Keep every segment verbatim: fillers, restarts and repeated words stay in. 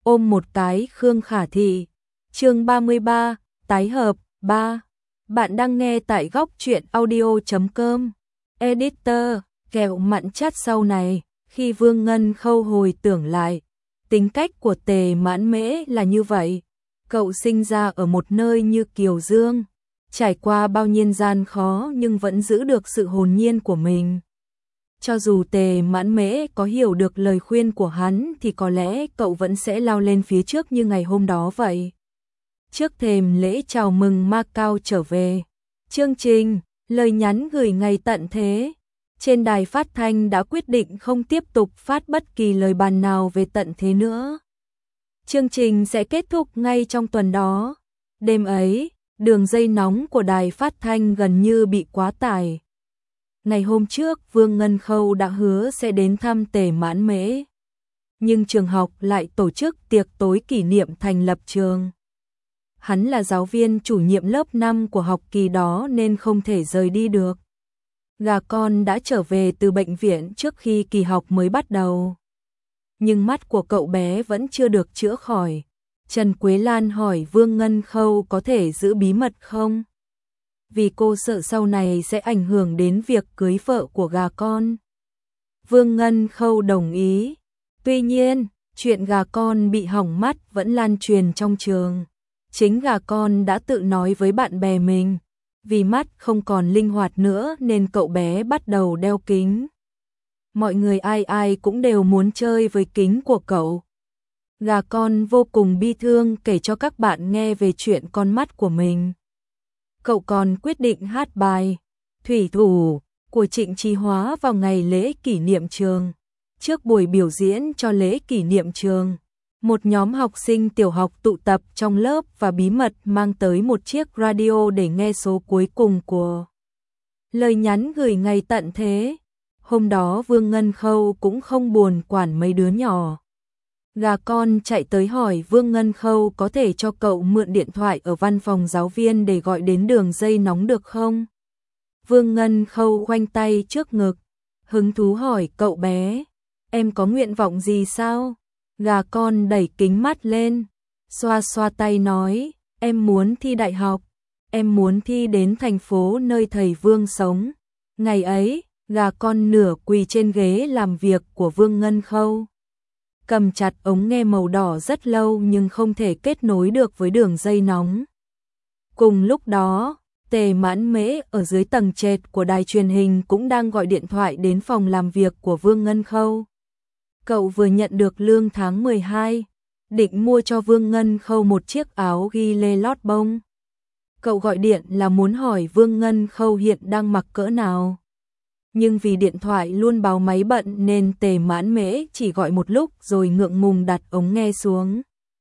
ôm một cái Khương Khả Thị. Chương ba mươi ba, tái hợp ba. Bạn đang nghe tại góc truyện audio chấm com. Editor, kẹo mặn chát sau này, khi Vương Ngân Khâu hồi tưởng lại, tính cách của Tề Mãn Mễ là như vậy. Cậu sinh ra ở một nơi như Kiều Dương, trải qua bao nhiêu gian khó nhưng vẫn giữ được sự hồn nhiên của mình. Cho dù Tề Mãn Mễ có hiểu được lời khuyên của hắn thì có lẽ cậu vẫn sẽ lao lên phía trước như ngày hôm đó vậy. Trước thềm lễ chào mừng Macau trở về, chương trình, lời nhắn gửi ngày tận thế. Trên đài phát thanh đã quyết định không tiếp tục phát bất kỳ lời bàn nào về tận thế nữa. Chương trình sẽ kết thúc ngay trong tuần đó. Đêm ấy, đường dây nóng của đài phát thanh gần như bị quá tải. Ngày hôm trước, Vương Ngân Khâu đã hứa sẽ đến thăm Tề Mãn Mễ. Nhưng trường học lại tổ chức tiệc tối kỷ niệm thành lập trường. Hắn là giáo viên chủ nhiệm lớp năm của học kỳ đó nên không thể rời đi được. Gà con đã trở về từ bệnh viện trước khi kỳ học mới bắt đầu. Nhưng mắt của cậu bé vẫn chưa được chữa khỏi. Trần Quế Lan hỏi Vương Ngân Khâu có thể giữ bí mật không? Vì cô sợ sau này sẽ ảnh hưởng đến việc cưới vợ của gà con. Vương Ngân Khâu đồng ý. Tuy nhiên, chuyện gà con bị hỏng mắt vẫn lan truyền trong trường. Chính gà con đã tự nói với bạn bè mình, vì mắt không còn linh hoạt nữa nên cậu bé bắt đầu đeo kính. Mọi người ai ai cũng đều muốn chơi với kính của cậu. Gà con vô cùng bi thương kể cho các bạn nghe về chuyện con mắt của mình. Cậu còn quyết định hát bài Thủy Thủ của Trịnh Chí Hóa vào ngày lễ kỷ niệm trường. Trước buổi biểu diễn cho lễ kỷ niệm trường, một nhóm học sinh tiểu học tụ tập trong lớp và bí mật mang tới một chiếc radio để nghe số cuối cùng của lời nhắn gửi ngày tận thế. Hôm đó Vương Ngân Khâu cũng không buồn quản mấy đứa nhỏ. Gà con chạy tới hỏi Vương Ngân Khâu có thể cho cậu mượn điện thoại ở văn phòng giáo viên để gọi đến đường dây nóng được không? Vương Ngân Khâu khoanh tay trước ngực, hứng thú hỏi cậu bé, em có nguyện vọng gì sao? Gà con đẩy kính mắt lên, xoa xoa tay nói, em muốn thi đại học, em muốn thi đến thành phố nơi thầy Vương sống. Ngày ấy, gà con nửa quỳ trên ghế làm việc của Vương Ngân Khâu. Cầm chặt ống nghe màu đỏ rất lâu nhưng không thể kết nối được với đường dây nóng. Cùng lúc đó, Tề Mãn Mễ ở dưới tầng trệt của đài truyền hình cũng đang gọi điện thoại đến phòng làm việc của Vương Ngân Khâu. Cậu vừa nhận được lương tháng mười hai, định mua cho Vương Ngân Khâu một chiếc áo ghi lê lót bông. Cậu gọi điện là muốn hỏi Vương Ngân Khâu hiện đang mặc cỡ nào. Nhưng vì điện thoại luôn báo máy bận nên Tề Mãn Mễ chỉ gọi một lúc rồi ngượng ngùng đặt ống nghe xuống.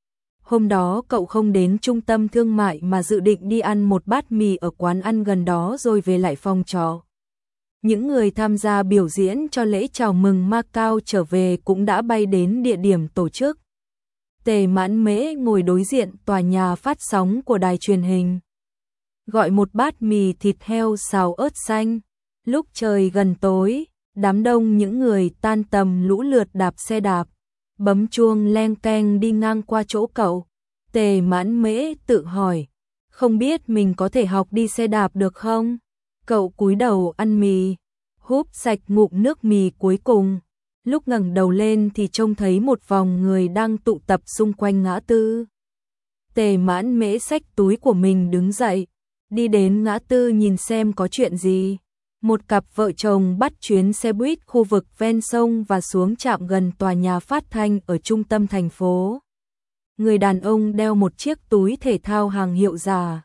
Hôm đó cậu không đến trung tâm thương mại mà dự định đi ăn một bát mì ở quán ăn gần đó rồi về lại phòng trọ. Những người tham gia biểu diễn cho lễ chào mừng Macau trở về cũng đã bay đến địa điểm tổ chức. Tề Mãn Mễ ngồi đối diện tòa nhà phát sóng của đài truyền hình. Gọi một bát mì thịt heo xào ớt xanh. Lúc trời gần tối, đám đông những người tan tầm lũ lượt đạp xe đạp, bấm chuông leng keng đi ngang qua chỗ cậu. Tề Mãn Mễ tự hỏi, không biết mình có thể học đi xe đạp được không? Cậu cúi đầu ăn mì, húp sạch ngụm nước mì cuối cùng. Lúc ngẩng đầu lên thì trông thấy một vòng người đang tụ tập xung quanh ngã tư. Tề Mãn Mễ xách túi của mình đứng dậy, đi đến ngã tư nhìn xem có chuyện gì. Một cặp vợ chồng bắt chuyến xe buýt khu vực ven sông và xuống trạm gần tòa nhà phát thanh ở trung tâm thành phố. Người đàn ông đeo một chiếc túi thể thao hàng hiệu giả.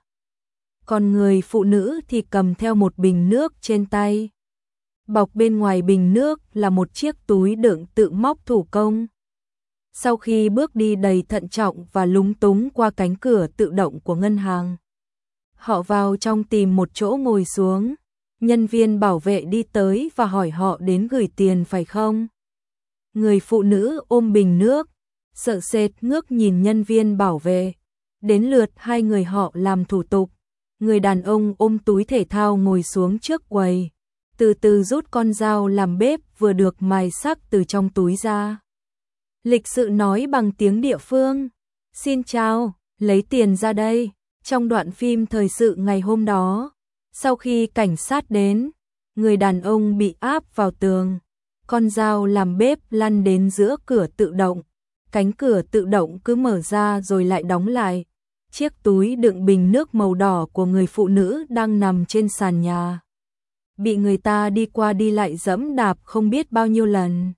Còn người phụ nữ thì cầm theo một bình nước trên tay. Bọc bên ngoài bình nước là một chiếc túi đựng tự móc thủ công. Sau khi bước đi đầy thận trọng và lúng túng qua cánh cửa tự động của ngân hàng, họ vào trong tìm một chỗ ngồi xuống. Nhân viên bảo vệ đi tới và hỏi họ đến gửi tiền phải không? Người phụ nữ ôm bình nước, sợ sệt ngước nhìn nhân viên bảo vệ. Đến lượt hai người họ làm thủ tục. Người đàn ông ôm túi thể thao ngồi xuống trước quầy, từ từ rút con dao làm bếp vừa được mài sắc từ trong túi ra. Lịch sự nói bằng tiếng địa phương. Xin chào, lấy tiền ra đây. Trong đoạn phim thời sự ngày hôm đó, sau khi cảnh sát đến, người đàn ông bị áp vào tường. Con dao làm bếp lăn đến giữa cửa tự động. Cánh cửa tự động cứ mở ra rồi lại đóng lại. Chiếc túi đựng bình nước màu đỏ của người phụ nữ đang nằm trên sàn nhà, bị người ta đi qua đi lại dẫm đạp không biết bao nhiêu lần.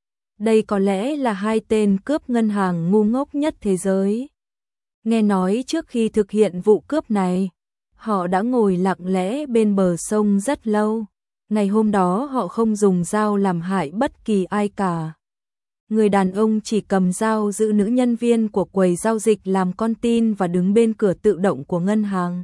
Đây có lẽ là hai tên cướp ngân hàng ngu ngốc nhất thế giới. Nghe nói trước khi thực hiện vụ cướp này, họ đã ngồi lặng lẽ bên bờ sông rất lâu. Ngày hôm đó họ không dùng dao làm hại bất kỳ ai cả. Người đàn ông chỉ cầm dao giữ nữ nhân viên của quầy giao dịch làm con tin và đứng bên cửa tự động của ngân hàng.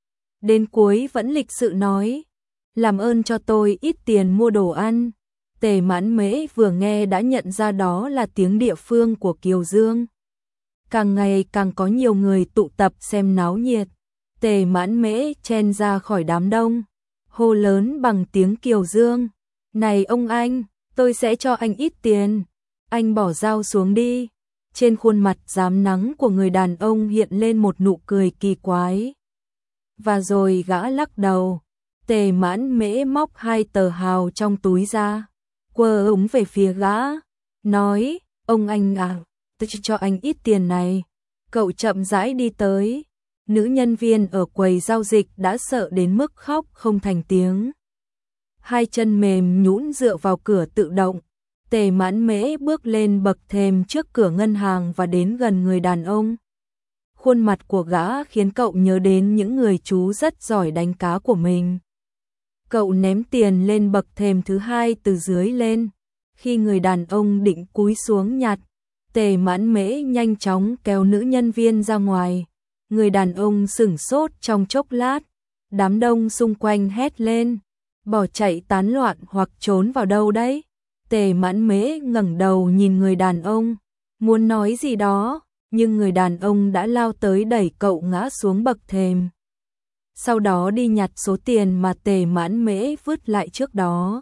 Đến cuối vẫn lịch sự nói, làm ơn cho tôi ít tiền mua đồ ăn. Tề Mãn Mễ vừa nghe đã nhận ra đó là tiếng địa phương của Kiều Dương. Càng ngày càng có nhiều người tụ tập xem náo nhiệt. Tề Mãn Mễ chen ra khỏi đám đông, hô lớn bằng tiếng Kiều Dương. Này ông anh, tôi sẽ cho anh ít tiền. Anh bỏ dao xuống đi. Trên khuôn mặt rám nắng của người đàn ông hiện lên một nụ cười kỳ quái. Và rồi gã lắc đầu. Tề Mãn Mễ móc hai tờ hào trong túi ra, quơ ống về phía gã, nói, ông anh à, tôi cho anh ít tiền này. Cậu chậm rãi đi tới. Nữ nhân viên ở quầy giao dịch đã sợ đến mức khóc không thành tiếng. Hai chân mềm nhũn dựa vào cửa tự động. Tề Mãn Mễ bước lên bậc thềm trước cửa ngân hàng và đến gần người đàn ông. Khuôn mặt của gã khiến cậu nhớ đến những người chú rất giỏi đánh cá của mình. Cậu ném tiền lên bậc thềm thứ hai từ dưới lên. Khi người đàn ông định cúi xuống nhặt, Tề Mãn Mễ nhanh chóng kéo nữ nhân viên ra ngoài. Người đàn ông sửng sốt trong chốc lát. Đám đông xung quanh hét lên, bỏ chạy tán loạn hoặc trốn vào đâu đấy. Tề Mãn Mễ ngẩng đầu nhìn người đàn ông, muốn nói gì đó, nhưng người đàn ông đã lao tới đẩy cậu ngã xuống bậc thềm. Sau đó đi nhặt số tiền mà Tề Mãn Mễ vứt lại trước đó.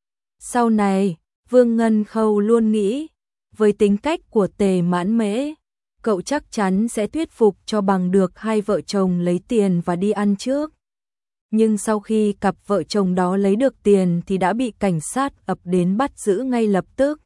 Sau này, Vương Ngân Khâu luôn nghĩ, với tính cách của Tề Mãn Mễ, cậu chắc chắn sẽ thuyết phục cho bằng được hai vợ chồng lấy tiền và đi ăn trước. Nhưng sau khi cặp vợ chồng đó lấy được tiền thì đã bị cảnh sát ập đến bắt giữ ngay lập tức.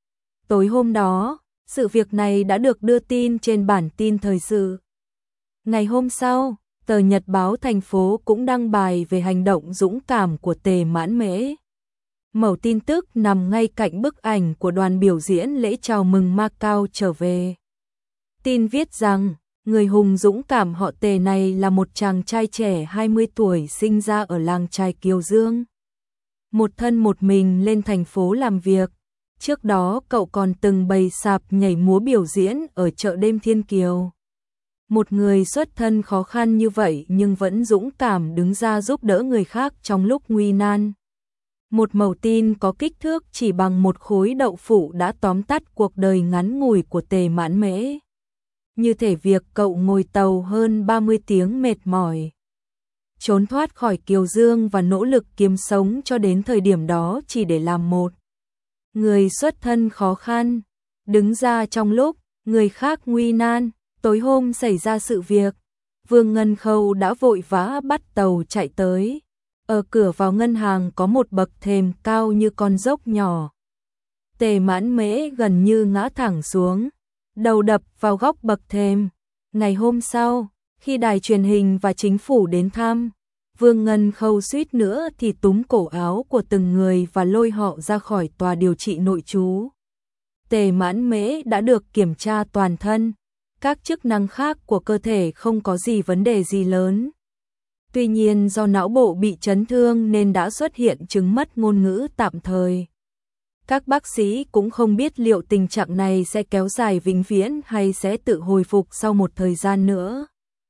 Tối hôm đó, sự việc này đã được đưa tin trên bản tin thời sự. Ngày hôm sau, tờ Nhật báo thành phố cũng đăng bài về hành động dũng cảm của Tề Mãn Mễ. Mẩu tin tức nằm ngay cạnh bức ảnh của đoàn biểu diễn lễ chào mừng Macau trở về. Tin viết rằng, người hùng dũng cảm họ Tề này là một chàng trai trẻ hai mươi tuổi sinh ra ở làng chài Kiều Dương. Một thân một mình lên thành phố làm việc. Trước đó cậu còn từng bày sạp nhảy múa biểu diễn ở chợ đêm Thiên Kiều. Một người xuất thân khó khăn như vậy nhưng vẫn dũng cảm đứng ra giúp đỡ người khác trong lúc nguy nan. Một mẩu tin có kích thước chỉ bằng một khối đậu phụ đã tóm tắt cuộc đời ngắn ngủi của Tề Mãn Mễ. Như thể việc cậu ngồi tàu hơn ba mươi tiếng mệt mỏi, trốn thoát khỏi Kiều Dương và nỗ lực kiếm sống cho đến thời điểm đó chỉ để làm một người xuất thân khó khăn, đứng ra trong lúc người khác nguy nan. Tối hôm xảy ra sự việc, Vương Ngân Khâu đã vội vã bắt tàu chạy tới. Ở cửa vào ngân hàng có một bậc thềm cao như con dốc nhỏ. Tề Mãn Mễ gần như ngã thẳng xuống, đầu đập vào góc bậc thềm. Ngày hôm sau, khi đài truyền hình và chính phủ đến thăm, Vương Ngân Khâu suýt nữa thì túm cổ áo của từng người và lôi họ ra khỏi tòa điều trị nội trú. Tề Mãn Mễ đã được kiểm tra toàn thân, các chức năng khác của cơ thể không có gì vấn đề gì lớn. Tuy nhiên do não bộ bị chấn thương nên đã xuất hiện chứng mất ngôn ngữ tạm thời. Các bác sĩ cũng không biết liệu tình trạng này sẽ kéo dài vĩnh viễn hay sẽ tự hồi phục sau một thời gian nữa.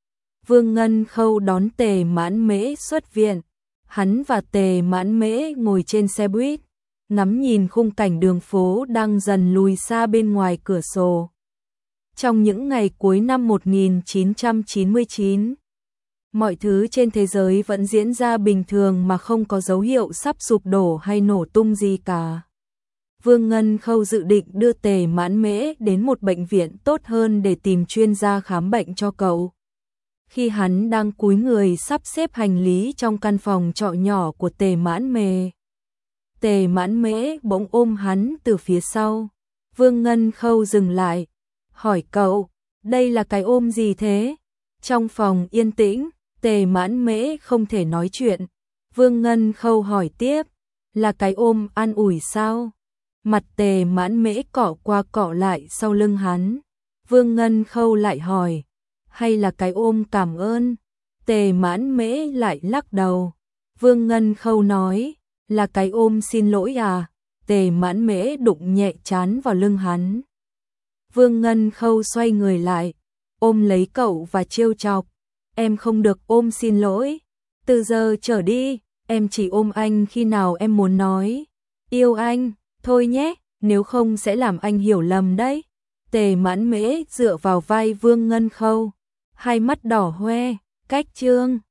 Vương Ngân Khâu đón Tề Mãn Mễ xuất viện. Hắn và Tề Mãn Mễ ngồi trên xe buýt, ngắm nhìn khung cảnh đường phố đang dần lùi xa bên ngoài cửa sổ. Trong những ngày cuối năm một nghìn chín trăm chín mươi chín, mọi thứ trên thế giới vẫn diễn ra bình thường mà không có dấu hiệu sắp sụp đổ hay nổ tung gì cả. Vương Ngân Khâu dự định đưa Tề Mãn Mễ đến một bệnh viện tốt hơn để tìm chuyên gia khám bệnh cho cậu. Khi hắn đang cúi người sắp xếp hành lý trong căn phòng trọ nhỏ của Tề Mãn Mề, Tề Mãn Mễ bỗng ôm hắn từ phía sau. Vương Ngân Khâu dừng lại, hỏi cậu, đây là cái ôm gì thế? Trong phòng yên tĩnh, Tề Mãn Mễ không thể nói chuyện. Vương Ngân Khâu hỏi tiếp, là cái ôm an ủi sao? Mặt Tề Mãn Mễ cọ qua cọ lại sau lưng hắn. Vương Ngân Khâu lại hỏi, hay là cái ôm cảm ơn? Tề Mãn Mễ lại lắc đầu. Vương Ngân Khâu nói, là cái ôm xin lỗi à? Tề Mãn Mễ đụng nhẹ trán vào lưng hắn. Vương Ngân Khâu xoay người lại, ôm lấy cậu và trêu chọc, em không được ôm xin lỗi. Từ giờ trở đi, em chỉ ôm anh khi nào em muốn nói yêu anh, thôi nhé, nếu không sẽ làm anh hiểu lầm đấy. Tề Mãn Mễ dựa vào vai Vương Ngân Khâu, hai mắt đỏ hoe, cách chương